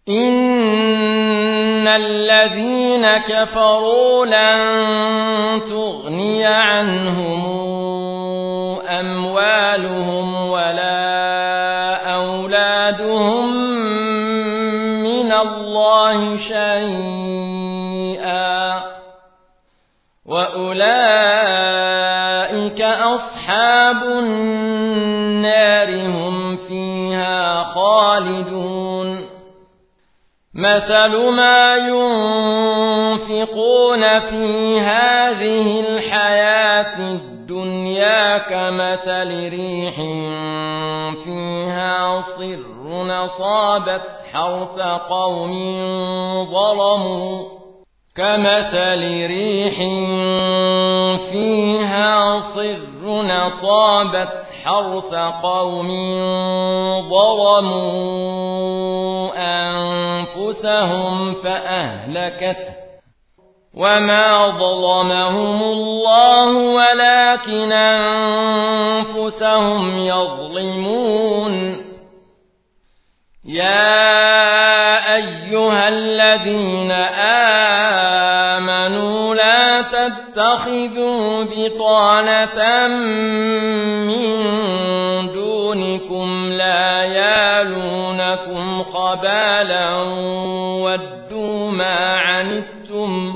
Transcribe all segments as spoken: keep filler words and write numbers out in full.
إن الذين كفروا لن تغني عنهم أموالهم ولا أولادهم من الله شيئا وأولئك أصحاب النار هم فيها خالدون مثل ما ينفقون في هذه الحياة الدنيا كمثل ريح فيها صر أصابت حرث قوم ظلموا كمثل ريح فيها صر أصابت حرث قوم ظلموا أنفسهم فأهلكته وما ظلمهم الله ولكن أنفسهم يظلمون يا أيها الذين آمنوا لا تتخذوا بطانة من دونكم لا يالونكم خبالا ودوا ما عنتم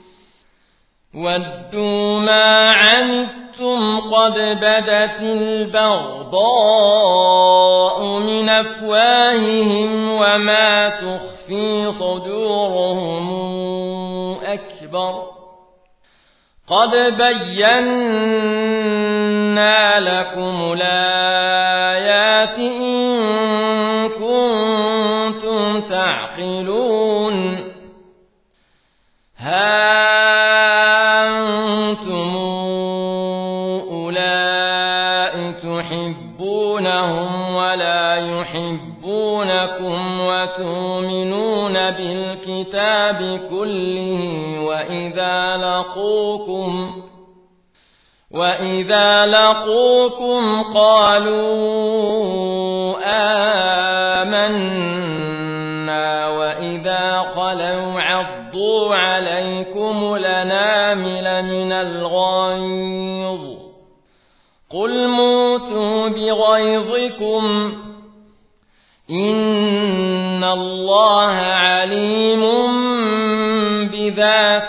ودوا ما عنتم قد بدت البغضاء من أفواههم وما تخفي صدورهم أكبر قد بينا لكم الآيات إن كنتم تعقلون ها أنتم أولئك تحبونهم ولا يحبونكم وتؤمنون بالكتاب كله وإذا لقوكم وإذا لقوكم قالوا آمنا وإذا خلوا عضوا عليكم الأنامل من الغيظ قل موتوا بغيظكم إن الله عليم بذات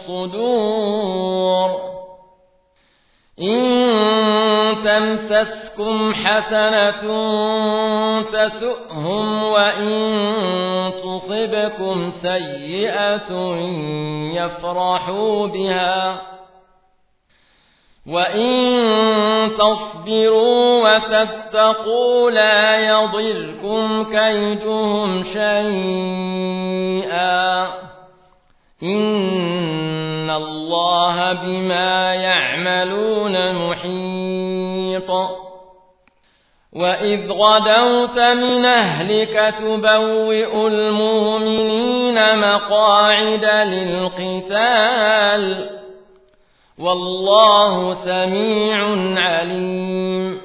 الصدور إن تمسسكم حسنة تسؤهم وإن تصبكم سيئة يفرحوا بها وإن تصبروا وتتقوا لا يضركم كيدهم شيئا إن الله بما يعملون محيط وإذ غدوت من أهلك تبوئ المؤمنين مقاعد للقتال والله سميع عليم